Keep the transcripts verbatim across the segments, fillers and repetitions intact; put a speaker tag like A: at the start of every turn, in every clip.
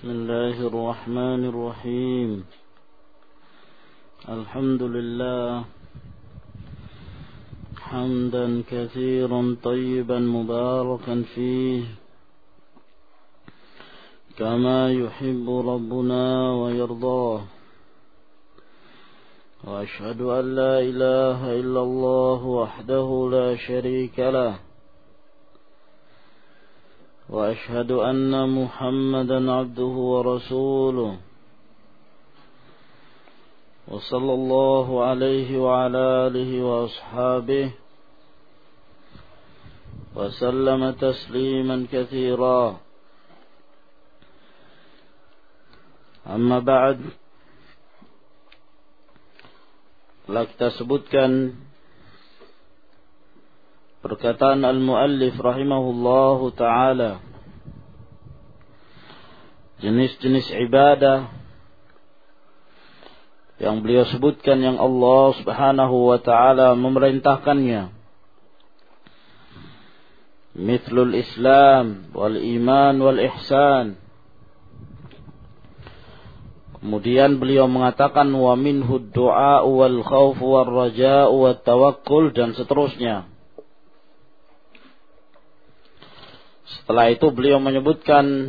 A: بسم الله الرحمن الرحيم الحمد لله حمدا كثيرا طيبا مباركا فيه كما يحب ربنا ويرضاه وأشهد أن لا إله إلا الله وحده لا شريك له وأشهد أن محمدا عبده ورسوله وصلى الله عليه وعلى آله وأصحابه وسلم تسليما كثيرا أما بعد. Telah kita sebutkan perkataan al-muallif rahimahullahu ta'ala, jenis-jenis ibadah yang beliau sebutkan yang Allah subhanahu wa ta'ala memerintahkannya, mithlul Islam wal iman wal ihsan. Kemudian beliau mengatakan wa minhu du'a wal khauf wal raja' wat tawakkul, dan seterusnya. Setelah itu beliau menyebutkan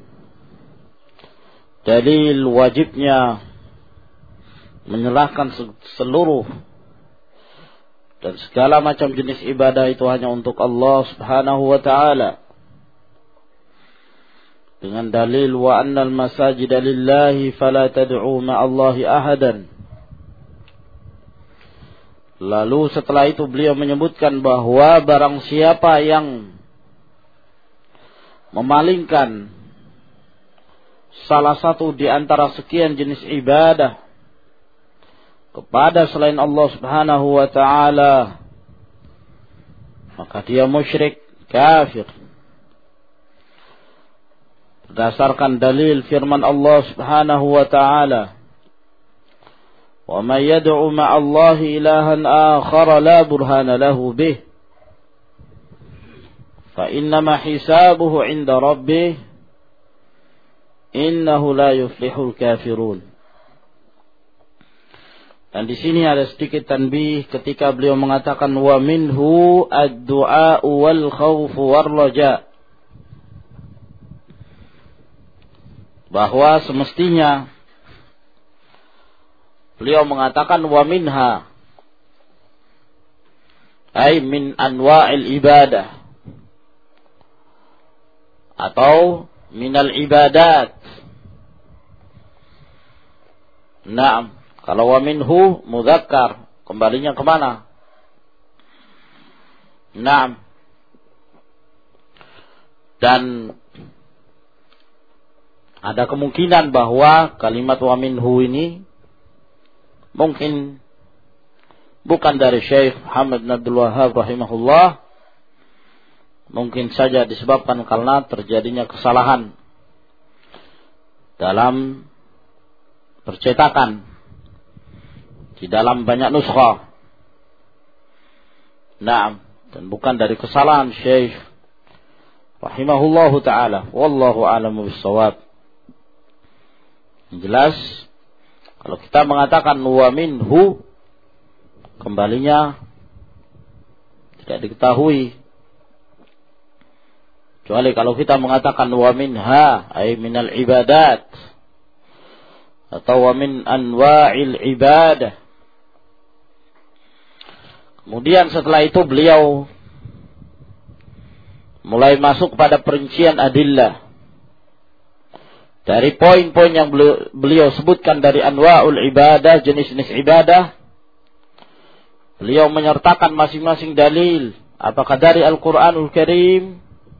A: dalil wajibnya menyerahkan seluruh dan segala macam jenis ibadah itu hanya untuk Allah subhanahu wa ta'ala, dengan dalil wa annal masajida lillahi fala tad'u ma'allahi ahadan. Lalu setelah itu beliau menyebutkan bahwa barang siapa yang memalingkan salah satu di antara sekian jenis ibadah kepada selain Allah subhanahu wa ta'ala, maka dia musyrik, kafir, berdasarkan dalil firman Allah subhanahu wa ta'ala, wa man yad'u ma'allahi ilahan akhara la burhana lahu bih fa innama hisabuhu 'inda rabbih innahu la yuflihul kafirun. Dan di sini ada sedikit tanbih ketika beliau mengatakan wa minhu ad-du'a wal khauf war raja', bahwa semestinya beliau mengatakan wa minha ay min anwa'il ibadah atau minal ibadat. Naam, kalau wa minhu mudzakkar, kembalinya kemana? Naam. Dan ada kemungkinan bahwa kalimat wa minhu ini mungkin bukan dari Syekh Muhammad bin Abdul Wahhab rahimahullah, mungkin saja disebabkan karena terjadinya kesalahan dalam percetakan di dalam banyak nuskha. Nah, dan bukan dari kesalahan Syekh rahimahullahu ta'ala. Wallahu a'lamu bis-shawab. Yang jelas, kalau kita mengatakan wa minhu, kembalinya tidak diketahui. Kecuali kalau kita mengatakan wa minha, ay minal ibadat, atau wa min anwa'il ibadah. Kemudian setelah itu beliau mulai masuk pada perincian adillah. Dari poin-poin yang beliau, beliau sebutkan dari anwa'ul ibadah, jenis-jenis ibadah, beliau menyertakan masing-masing dalil, apakah dari Al-Quranul Karim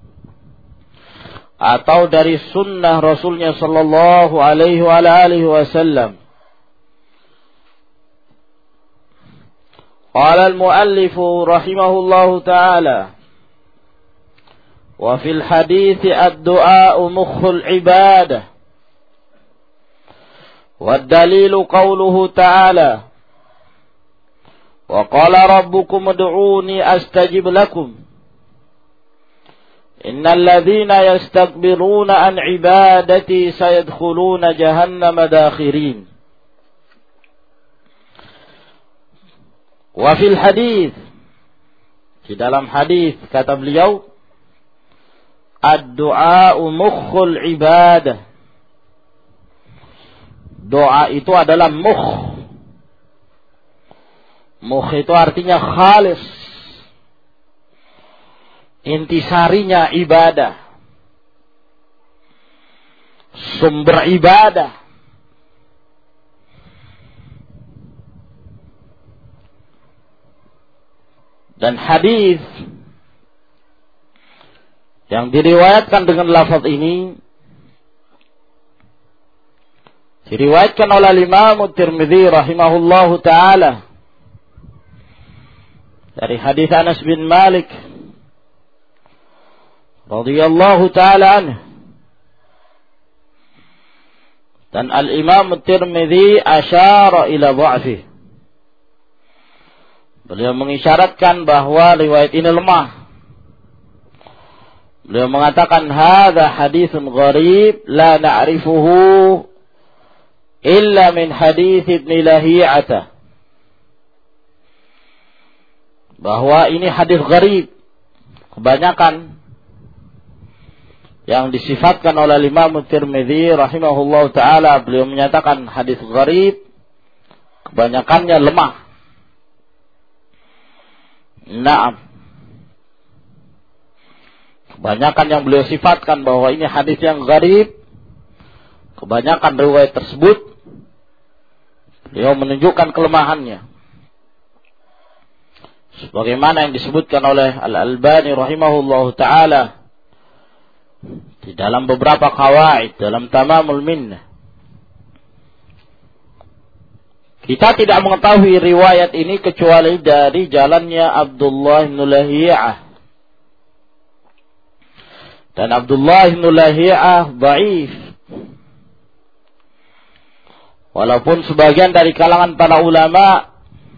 A: atau dari sunnah Rasulnya sallallahu alaihi wa alihi wasallam. Qala al-muallifu rahimahullahu ta'ala wa fil hadithi ad-du'a mukhul ibadah والدليل قوله تعالى وقال ربكم ادعوني أستجب لكم Innal ladzina yastakbiruna an ibadati sayadkhuluna jahannama dakhirin. Wa fil hadis, di dalam hadis kata beliau, ad-du'a'u mukhul ibadah. Doa itu adalah mukh. Mukh itu artinya khalis. Intisarinya ibadah. Sumber ibadah. Dan hadis yang diriwayatkan dengan lafaz ini diriwayatkan oleh Imam Tirmidzi rahimahullahu taala dari hadis Anas bin Malik radhiyallahu taala anhu, dan Al-Imam Tirmidzi asyara ila dha'fi. Beliau mengisyaratkan bahwa riwayat ini lemah. Beliau mengatakan hadza haditsun gharib la na'rifuhu illa min hadits Ibn Lahiya'ah. Bahwa ini hadis gharib. Kebanyakan yang disifatkan oleh Imam Tirmidzi rahimahullahu taala, beliau menyatakan hadis gharib, kebanyakannya lemah. Naam. Kebanyakan yang beliau sifatkan bahwa ini hadis yang gharib, kebanyakan riwayat tersebut beliau menunjukkan kelemahannya. Sebagaimana yang disebutkan oleh Al-Albani rahimahullahu taala di dalam beberapa qawaid dalam Tamamul Minnah. Kita tidak mengetahui riwayat ini kecuali dari jalannya Abdullah bin Lahiya'ah. Dan Abdullah bin Lahiya'ah dhaif. Walaupun sebagian dari kalangan para ulama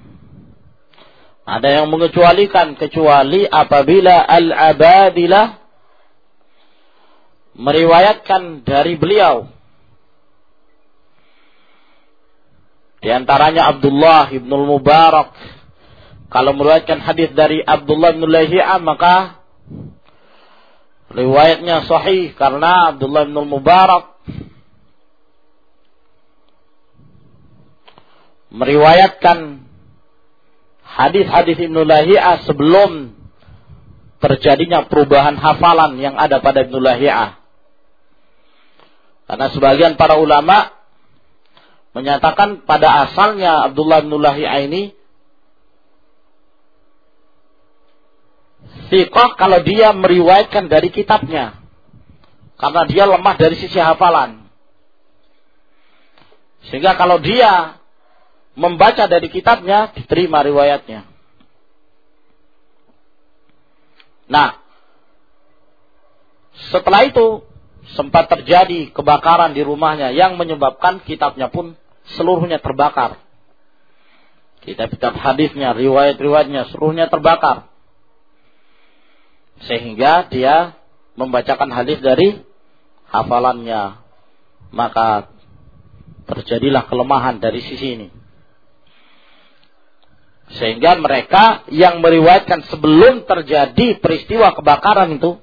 A: ada yang mengecualikan, kecuali apabila Al-Abadilah meriwayatkan dari beliau. Di antaranya Abdullah ibn Mubarak. Kalau meriwayatkan hadis dari Abdullah bin Lahiya'ah, maka riwayatnya sahih karena Abdullah bin Mubarak meriwayatkan hadis-hadis Ibnu Lahiya'ah sebelum terjadinya perubahan hafalan yang ada pada Ibnu Lahiya'ah. Karena sebagian para ulama menyatakan pada asalnya Abdullah bin Lahiya'ah ini thiqah kalau dia meriwayatkan dari kitabnya, karena dia lemah dari sisi hafalan. Sehingga kalau dia membaca dari kitabnya, diterima riwayatnya. Nah, setelah itu sempat terjadi kebakaran di rumahnya yang menyebabkan kitabnya pun seluruhnya terbakar. Kitab-kitab hadisnya, riwayat-riwayatnya seluruhnya terbakar. Sehingga dia membacakan hadis dari hafalannya. Maka terjadilah kelemahan dari sisi ini. Sehingga mereka yang meriwayatkan sebelum terjadi peristiwa kebakaran itu,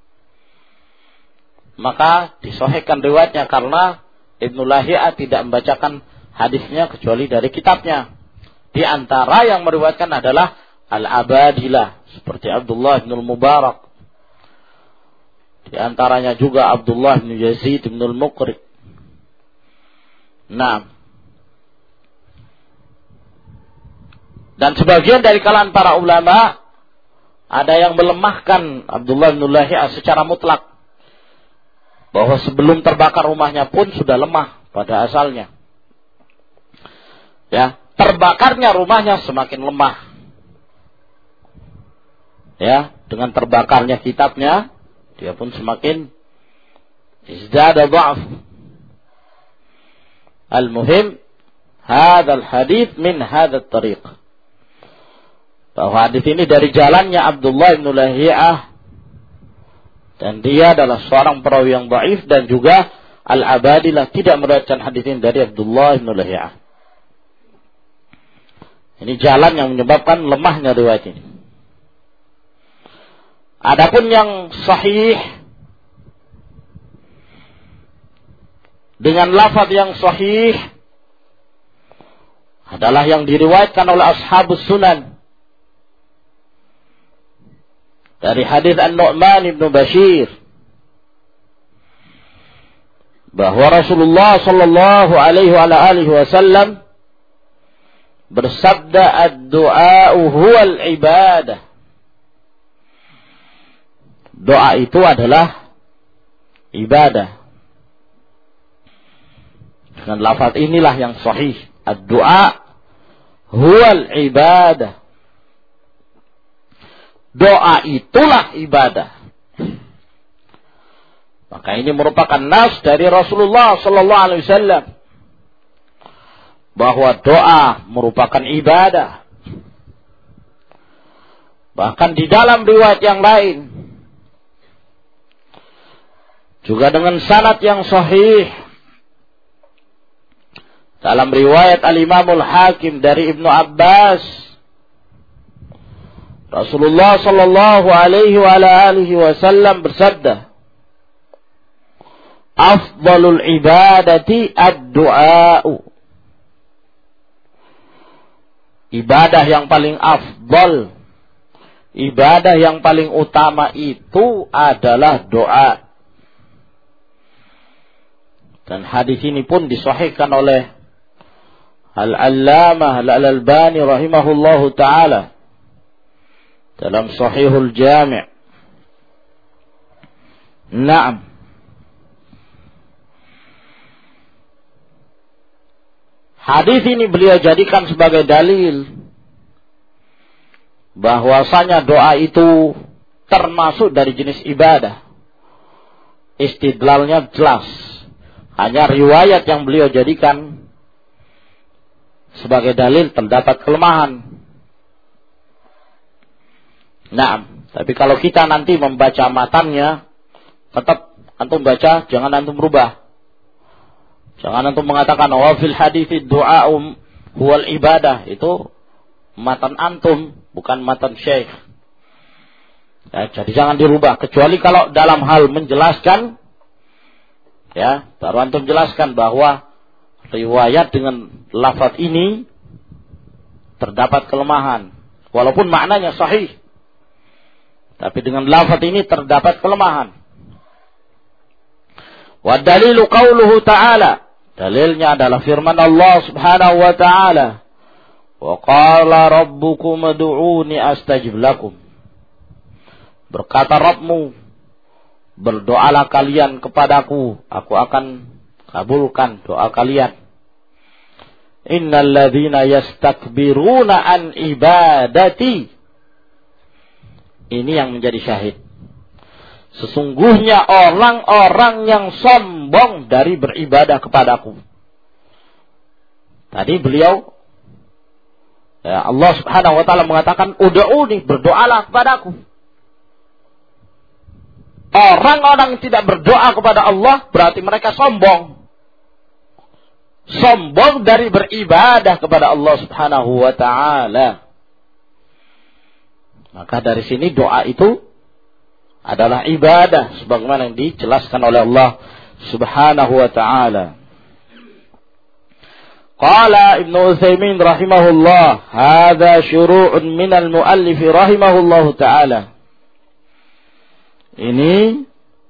A: maka disahihkan riwayatnya karena Ibnu Lahiya'ah tidak membacakan hadisnya kecuali dari kitabnya. Di antara yang meriwayatkan adalah Al-Abadilah seperti Abdullah bin Mubarak. Di antaranya juga Abdullah bin Yazid bin Al-Muqri. Nah, dan sebagian dari kalangan para ulama ada yang melemahkan Abdullah bin Lahiya'ah secara mutlak, bahwa sebelum terbakar rumahnya pun sudah lemah pada asalnya. Ya, terbakarnya rumahnya semakin lemah. Ya, dengan terbakarnya kitabnya, dia pun semakin izdada dha'f. Al-muhim, hadzal hadits min hadzal tariq. Bahwa hadis ini dari jalannya Abdullah bin Lahiya'ah Dan dia adalah seorang perawi yang dhaif, dan juga Al-Abadilah tidak meriwayatkan hadis ini dari Abdullah bin Lahiyah. Ini jalan yang menyebabkan lemahnya riwayat ini. Adapun yang sahih dengan lafaz yang sahih adalah yang diriwayatkan oleh ashabus sunan dari hadis An-Nu'man ibn Bashir bahwa Rasulullah sallallahu alaihi wa alihi wasallam bersabda, ad-du'a huwal ibadah. Doa itu adalah ibadah. Dengan lafaz inilah yang sahih. Ad-du'a huwal ibadah. Doa itulah ibadah. Maka ini merupakan nas dari Rasulullah sallallahu alaihi wasallam bahwa doa merupakan ibadah. Bahkan di dalam riwayat yang lain juga dengan sanad yang sahih dalam riwayat Al-Imamul Hakim dari Ibnu Abbas, Rasulullah sallallahu alaihi wa alihi wasallam bersabda, afdalul ibadati ad-du'a'u. Ibadah yang paling afdal, ibadah yang paling utama itu adalah doa. Dan hadis ini pun disahihkan oleh Al-Allamah Al-Albani rahimahullahu ta'ala dalam Sahihul Jami'. Naam. Hadis ini beliau jadikan sebagai dalil bahwasanya doa itu termasuk dari jenis ibadah. Istidlalnya jelas. Hanya riwayat yang beliau jadikan sebagai dalil terdapat kelemahan. Nah, tapi kalau kita nanti membaca matannya, tetap antum baca, jangan antum rubah. Jangan antum mengatakan wa fil hadits du'a huwal ibadah. Itu matan antum, bukan matan syekh. Ya, jadi jangan dirubah. Kecuali kalau dalam hal menjelaskan, ya, baru antum jelaskan bahwa riwayat dengan lafaz ini terdapat kelemahan. Walaupun maknanya sahih, tapi dengan lafaz ini terdapat kelemahan. Wa dalilu qauluhu ta'ala. Dalilnya adalah firman Allah subhanahu wa ta'ala. Wa qala rabbukum ud'uni astajib lakum. Berkata Rabbmu, berdoalah kalian kepadaku, aku akan kabulkan doa kalian. Innal ladzina yastakbiruna an ibadati. Ini yang menjadi syahid. Sesungguhnya orang-orang yang sombong dari beribadah kepadaku. Tadi beliau, ya, Allah subhanahu wa ta'ala mengatakan, ud'uni, berdoalah kepadaku. Orang-orang yang tidak berdoa kepada Allah berarti mereka sombong. Sombong dari beribadah kepada Allah subhanahu wa ta'ala. Maka dari sini doa itu adalah ibadah sebagaimana yang dijelaskan oleh Allah subhanahu wa ta'ala. Qala Ibnu Utsaimin rahimahullah, hadza syuru'un minal muallif rahimahullahu ta'ala. Ini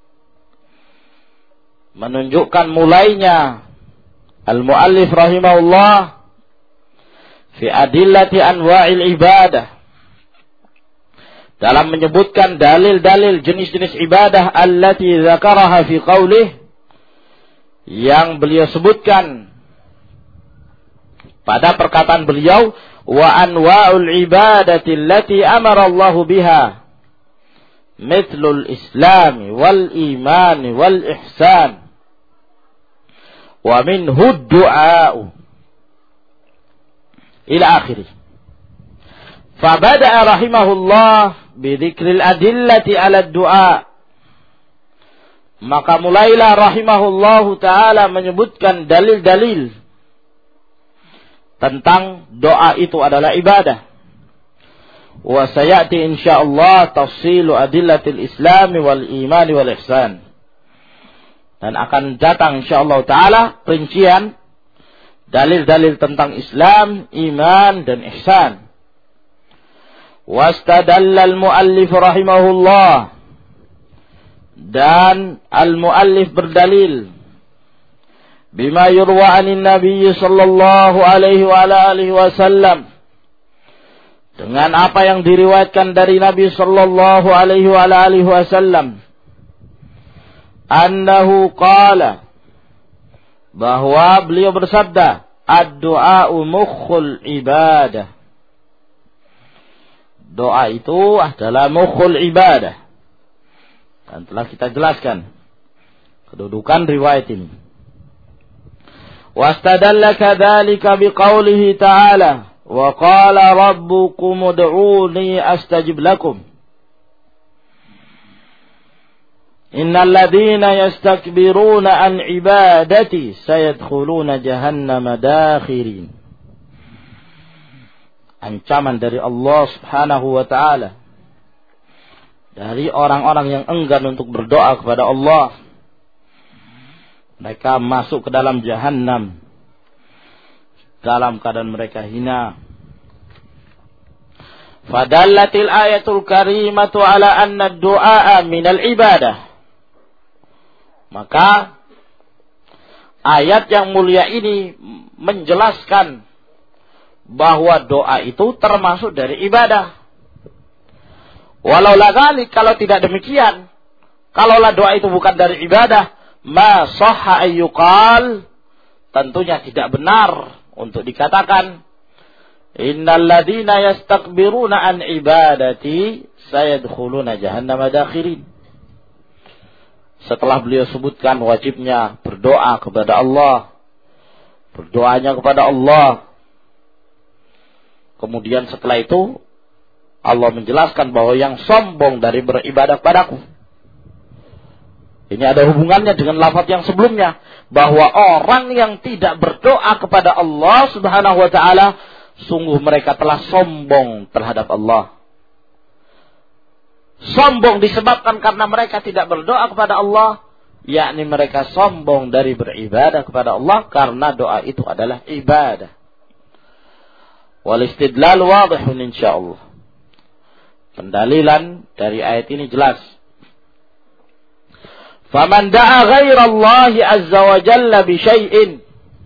A: menunjukkan mulainya al-muallif rahimahullah fi adillati anwa'il ibadah, dalam menyebutkan dalil-dalil jenis-jenis ibadah allati dzakaraha fi qaulih, yang beliau sebutkan pada perkataan beliau, wa anwa'ul ibadati allati amara Allah biha mithlul islam wal iman wal ihsan wa minhu du'a ila akhirih. Fa bada'a rahimahullah bidzikril adillati 'ala ad-du'a. Maka mulailah rahimahullahu ta'ala menyebutkan dalil-dalil tentang doa itu adalah ibadah. Wa sayati insyaallah tafsilu adillatil Islam wal iman wal ihsan. Dan akan datang insyaallah taala rincian dalil-dalil tentang Islam, iman dan ihsan. Wastadalla al-muallif rahimahullah, dan al-muallif berdalil bima yurwa anin nabiy sallallahu alaihi wa ala alihi wasallam, dengan apa yang diriwayatkan dari Nabi sallallahu alaihi wa ala alihi wasallam, annahu qala, bahwa beliau bersabda, ad-du'a'u mukhul ibadah. Doa itu adalah mukhul ibadah. Dan telah kita jelaskan kedudukan riwayat ini. Wastadalla kadzalika biqaulihi ta'ala, wa qala rabbukum ud'uni astajib lakum. Innal ladzina yastakbiruna an ibadati sayadkhuluna jahannama dakhirin. Ancaman dari Allah Subhanahu wa ta'ala dari orang-orang yang enggan untuk berdoa kepada Allah. Mereka masuk ke dalam jahannam dalam keadaan mereka hina. Fadallatil ayatul karimatu ala anna ad-du'a minal ibadah. Maka ayat yang mulia ini menjelaskan bahwa doa itu termasuk dari ibadah. Walau lagalik, kalau tidak demikian, kalaulah doa itu bukan dari ibadah, ma sahha ayyuqal, tentunya tidak benar untuk dikatakan innal ladzina yastakbiruna an ibadati sayadkhuluna jahannama dakhirin. Setelah beliau sebutkan wajibnya berdoa kepada Allah, berdoanya kepada Allah, kemudian setelah itu Allah menjelaskan bahwa yang sombong dari beribadah padaku. Ini ada hubungannya dengan lafaz yang sebelumnya, bahwa orang yang tidak berdoa kepada Allah Subhanahu wa ta'ala, sungguh mereka telah sombong terhadap Allah. Sombong disebabkan karena mereka tidak berdoa kepada Allah, yakni mereka sombong dari beribadah kepada Allah, karena doa itu adalah ibadah. Wal istidlal wadihun insyaallah. Pendalilan dari ayat ini jelas. Faman da'a ghairallahi azza wa jalla bi syai'in,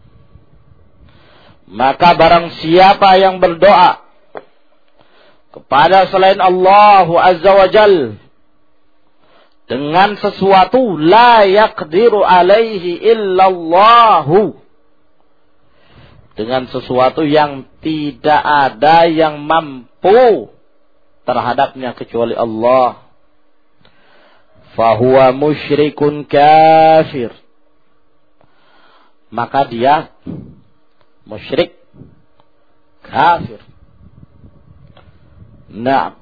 A: maka barang siapa yang berdoa kepada selain Allah azza wa jalla dengan sesuatu la yaqdiru alaihi illallahu, dengan sesuatu yang tidak ada yang mampu terhadapnya kecuali Allah, fahuwa musyrikun kafir, maka dia musyrik kafir. Nah,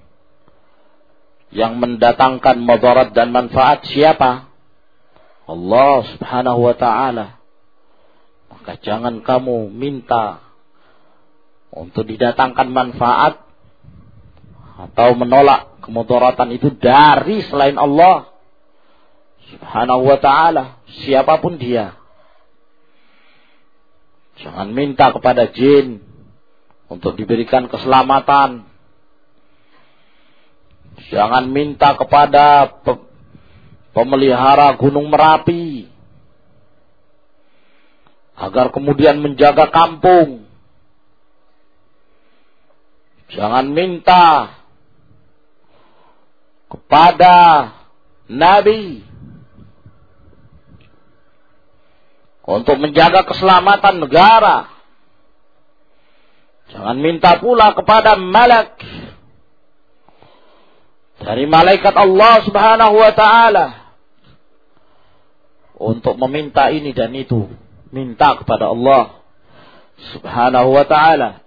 A: yang mendatangkan madarat dan manfaat siapa? Allah Subhanahu wa ta'ala. Maka jangan kamu minta untuk didatangkan manfaat atau menolak kemudaratan itu dari selain Allah Subhanahu wa ta'ala, siapapun dia. Jangan minta kepada jin untuk diberikan keselamatan. Jangan minta kepada pemelihara gunung Merapi agar kemudian menjaga kampung. Jangan minta kepada Nabi untuk menjaga keselamatan negara. Jangan minta pula kepada malak dari malaikat Allah Subhanahu wa ta'ala untuk meminta ini dan itu. Minta kepada Allah Subhanahu wa ta'ala.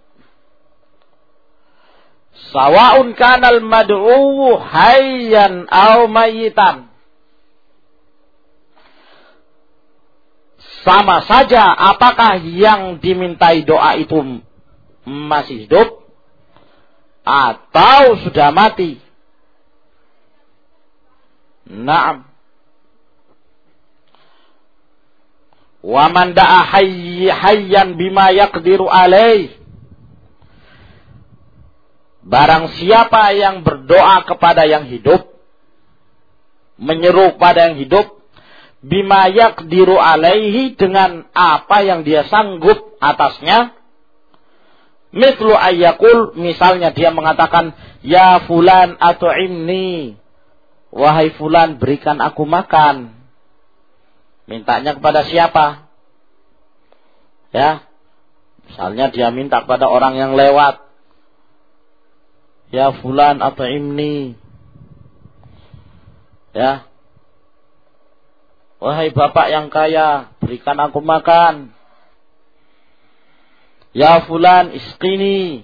A: Sawa'un kanal mad'u hayyan aw mayyitan. sama saja apakah yang dimintai doa itu masih hidup atau sudah mati. Naam. Wa man da'a hayy hayyan bima yaqdiru alaih. Barang siapa yang berdoa kepada yang hidup, menyeru kepada yang hidup, bima yaqdiru alaihi, dengan apa yang dia sanggup atasnya. Mithlu ayyakul, misalnya dia mengatakan, ya fulan at'imni, wahai fulan berikan aku makan. Mintanya kepada siapa? Ya, misalnya dia minta kepada orang yang lewat, ya fulan at'imni, ya, wahai bapak yang kaya berikan aku makan. Ya fulan isqini,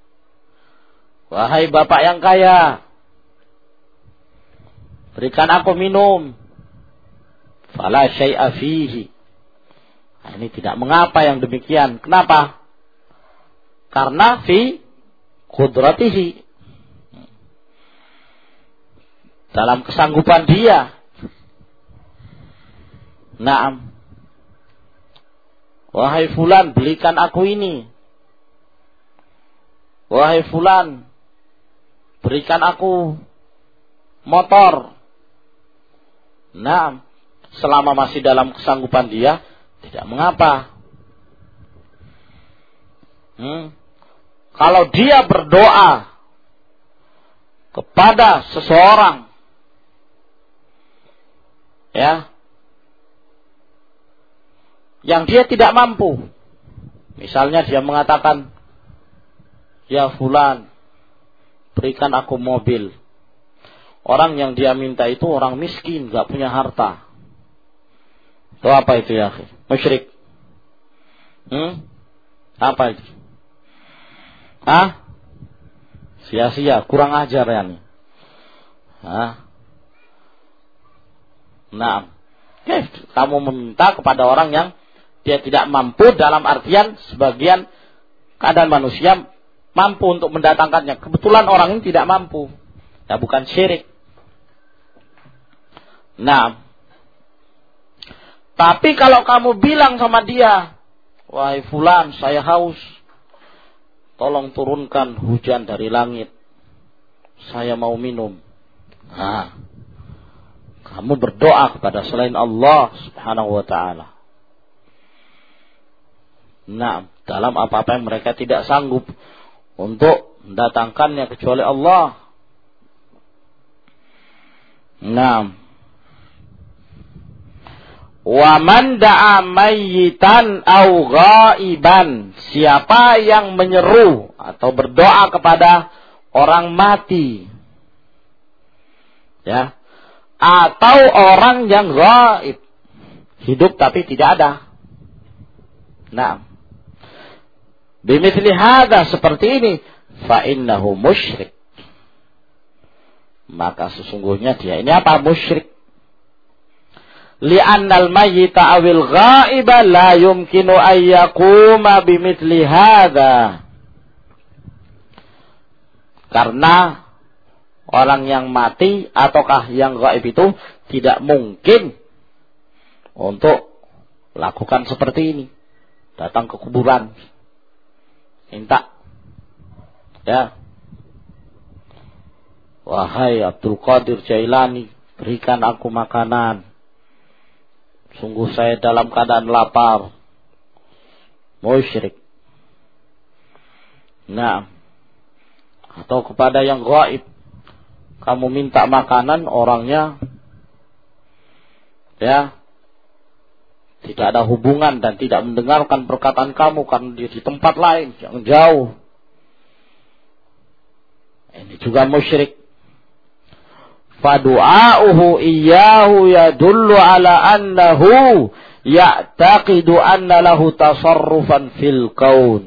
A: wahai bapak yang kaya berikan aku minum. Fala syai'a fihi. Nah, ini tidak mengapa yang demikian. Kenapa? Karena fi qudratihi, dalam kesanggupan dia. Naam. Wahai fulan belikan aku ini. Wahai fulan berikan aku motor. Naam. Selama masih dalam kesanggupan dia, tidak mengapa. Hmm. Kalau dia berdoa kepada seseorang, ya, yang dia tidak mampu, misalnya dia mengatakan, ya fulan berikan aku mobil. Orang yang dia minta itu orang miskin, gak punya harta. Itu apa itu ya? Musyrik. Hmm? Apa itu? Hah? Sia-sia, kurang ajar ya nih. Hah? Nah, okay. Kamu meminta kepada orang yang dia tidak mampu, dalam artian sebagian keadaan manusia mampu untuk mendatangkannya. Kebetulan orang ini tidak mampu. Ya bukan syirik. Nah, tapi kalau kamu bilang sama dia, wahai fulan, saya haus, tolong turunkan hujan dari langit, saya mau minum. Nah, kamu berdoa kepada selain Allah subhanahu wa ta'ala. Nah, dalam apa-apa yang mereka tidak sanggup untuk mendatangkannya kecuali Allah. Nah, wa man da'a mayyitan au ghaiban, siapa yang menyeru atau berdoa kepada orang mati, ya, atau orang yang ghaib, hidup tapi tidak ada. Nah, bimithli hadza, seperti ini, fa innahu musyrik, maka sesungguhnya dia ini apa? Musyrik. Li'annal mayyita awil ghaiba la yumkinu an yaquma bimithli hadza. Karena orang yang mati ataukah yang gaib itu tidak mungkin untuk lakukan seperti ini. Datang ke kuburan, minta, ya, wahai Abdul Qadir Jailani berikan aku makanan, sungguh saya dalam keadaan lapar. Musyrik. Nah, atau kepada yang gaib, kamu minta makanan, orangnya, ya, tidak ada hubungan dan tidak mendengarkan perkataan kamu karena dia di tempat lain yang jauh. Ini juga musyrik. Fadu'a'uhu iyyahu yadullu ala annahu ya'taqidu anna lahu tasarrufan fil kaun.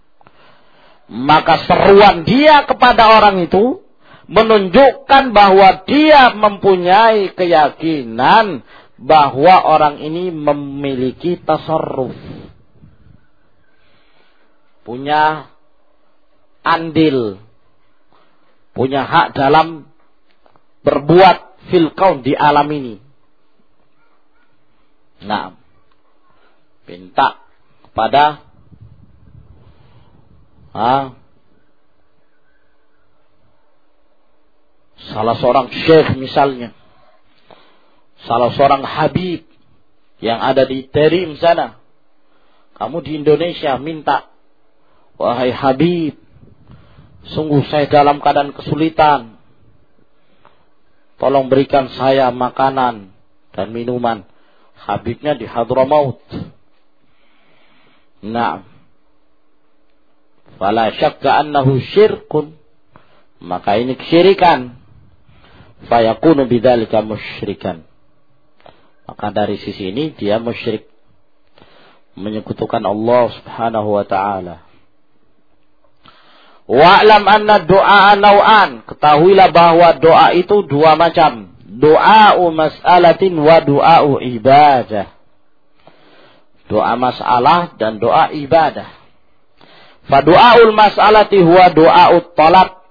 A: Maka seruan dia kepada orang itu menunjukkan bahwa dia mempunyai keyakinan bahwa orang ini memiliki tasarruf, punya andil, punya hak dalam berbuat fil kaun, di alam ini. Nah, minta kepada ha, salah seorang syekh misalnya, salah seorang habib yang ada di Terim sana. Kamu di Indonesia minta, wahai habib, sungguh saya dalam keadaan kesulitan, tolong berikan saya makanan dan minuman. Habibnya di Hadramaut. Nah, fala syakka annahu syirkun, maka ini kesyirikan. Fayakunu bidzalika musyrikan, maka dari sisi ini dia musyrik, menyekutukan Allah Subhanahu wa taala. Wa'lam anna du'a naw'an, ketahuilah bahwa doa itu dua macam. Doa'u mas'alatin wa doa'u ibadah. Doa masalah dan doa ibadah. Fa doa'ul mas'alati huwa doa'ut talab.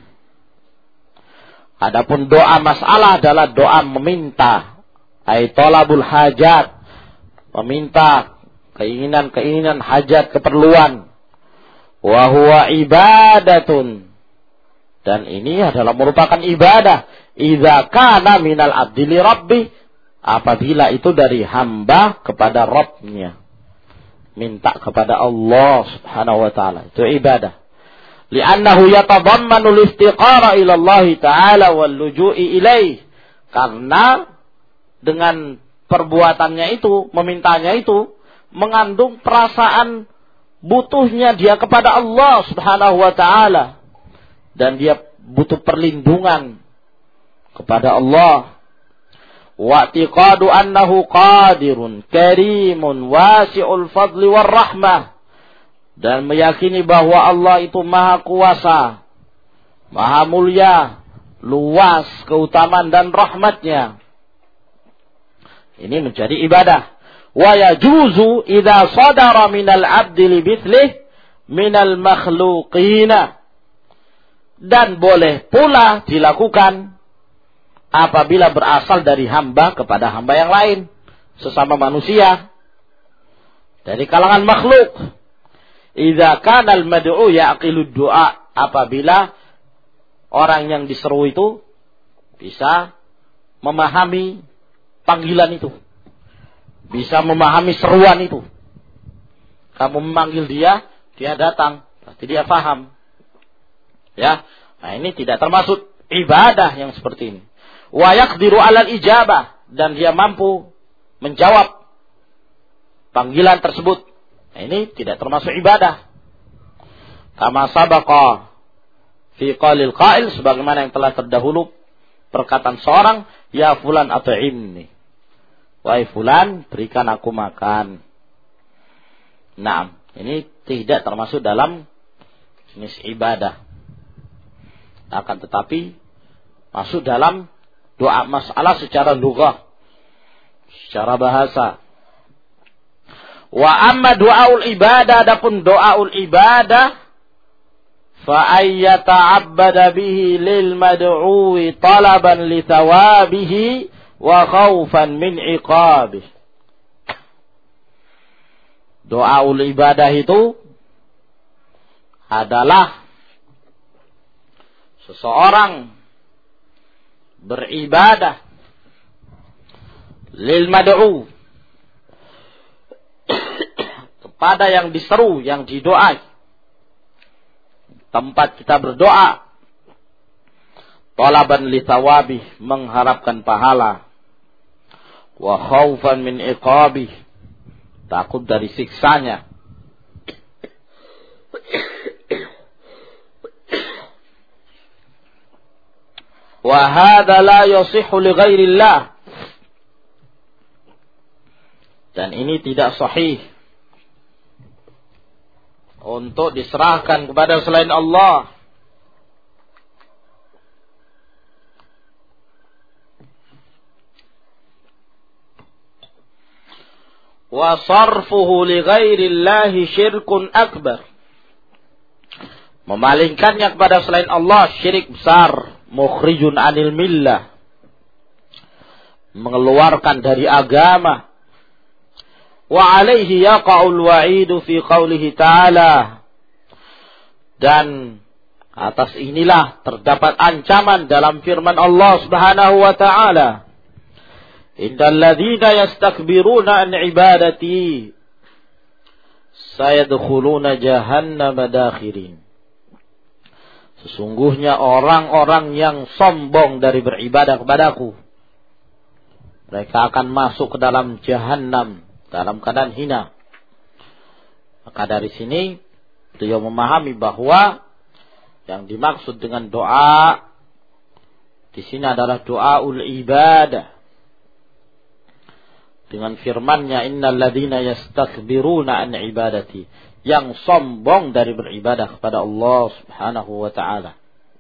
A: Adapun doa masalah adalah doa meminta, ai talabul hajat, meminta keinginan-keinginan, hajat, keperluan. Wa huwa ibadatun, dan ini adalah merupakan ibadah. Idza kana minal abdi li rabbih, apabila itu dari hamba kepada Rabbnya, minta kepada Allah Subhanahu wa taala, itu ibadah. Li'annahu yatadammanu al-istiqara ila Allah taala wal luju'i ilaih, karena dengan perbuatannya itu, memintanya itu, mengandung perasaan butuhnya dia kepada Allah Subhanahu wa taala, dan dia butuh perlindungan kepada Allah. Wa i'tiqadu annahu qadirun karimun wasi'ul fadli war rahmah, dan meyakini bahwa Allah itu maha kuasa, maha mulia, luas keutamaan dan rahmatnya. Ini menjadi ibadah. Wa yajuzu idza sadara minal abdi li mithlih minal makhluqina, dan boleh pula dilakukan apabila berasal dari hamba kepada hamba yang lain, sesama manusia, dari kalangan makhluk. Idza kana al-mad'u yaqilu du'a, apabila orang yang diseru itu bisa memahami panggilan itu, bisa memahami seruan itu. Kamu memanggil dia, dia datang, berarti dia paham. Ya, nah ini tidak termasuk ibadah yang seperti ini. Wa yaqdiru 'alal ijabah, dan dia mampu menjawab panggilan tersebut. Nah, ini tidak termasuk ibadah. Kama sabaqa fi qalil qail, sebagaimana yang telah terdahulu perkataan seorang, ya fulan at'imni, wahai fulan, berikan aku makan. Nah, ini tidak termasuk dalam jenis ibadah. Akan tetapi masuk dalam doa masalah secara lughah, secara bahasa. Wa amma du'aul ibadah, adapun doaul ibadah, fa ayyata'abbada bihi lil mad'uwi talaban li thawabihi wa khaufan min iqabih. Doaul ibadah itu adalah seseorang beribadah lil mad'u, kepada yang diseru, yang didoai. Tempat kita berdoa, talaban li thawabih, mengharapkan pahala, wa khaufan min iqabih, takut dari siksanya. Wa hadza la yasihhu li ghairillah, dan ini tidak sahih untuk diserahkan kepada selain Allah. wa sarfuhu li ghairillahi syirkun akbar. Memalingkannya kepada selain Allah syirik besar, mukhrijun anil millah, mengeluarkan dari agama. Wa alaihi yaqa'ul wa'idu fi qawlihi ta'ala, dan atas inilah terdapat ancaman dalam firman Allah Subhanahu wa ta'ala, innal ladzina yastakbiruna an ibadati sayadkhuluna jahannama dakhirin. Sesungguhnya orang-orang yang sombong dari beribadah kepadaku, mereka akan masuk ke dalam jahannam dalam keadaan hina. Maka dari sini beliau memahami bahwa yang dimaksud dengan doa di sini adalah doaul ibadah. Dengan firman-Nya, innal ladzina yastakbiruna an ibadati, yang sombong dari beribadah kepada Allah Subhanahu wa ta'ala.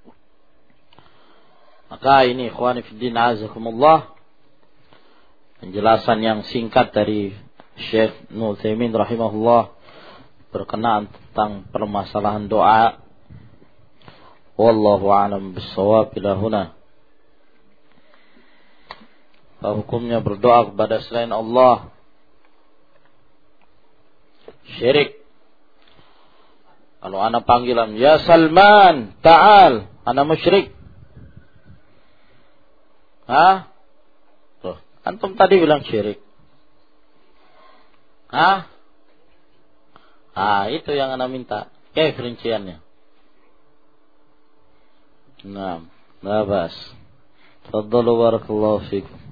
A: Maka ini ikhwani fiddin azakumullah, penjelasan yang singkat dari Syekh Ibnu Utsaimin rahimahullah berkenaan tentang permasalahan doa. Wallahu a'lam bissawab. Ila huna. Hukumnya berdoa kepada selain Allah syirik. Kalau anak panggilan, ya Salman, ta'al, anak musyrik. Hah? Tuh, antum tadi bilang syirik. Hah? Ah, itu yang anak minta. Oke, rinciannya. Nah, labas. Tafadhalu barakallahu fikum.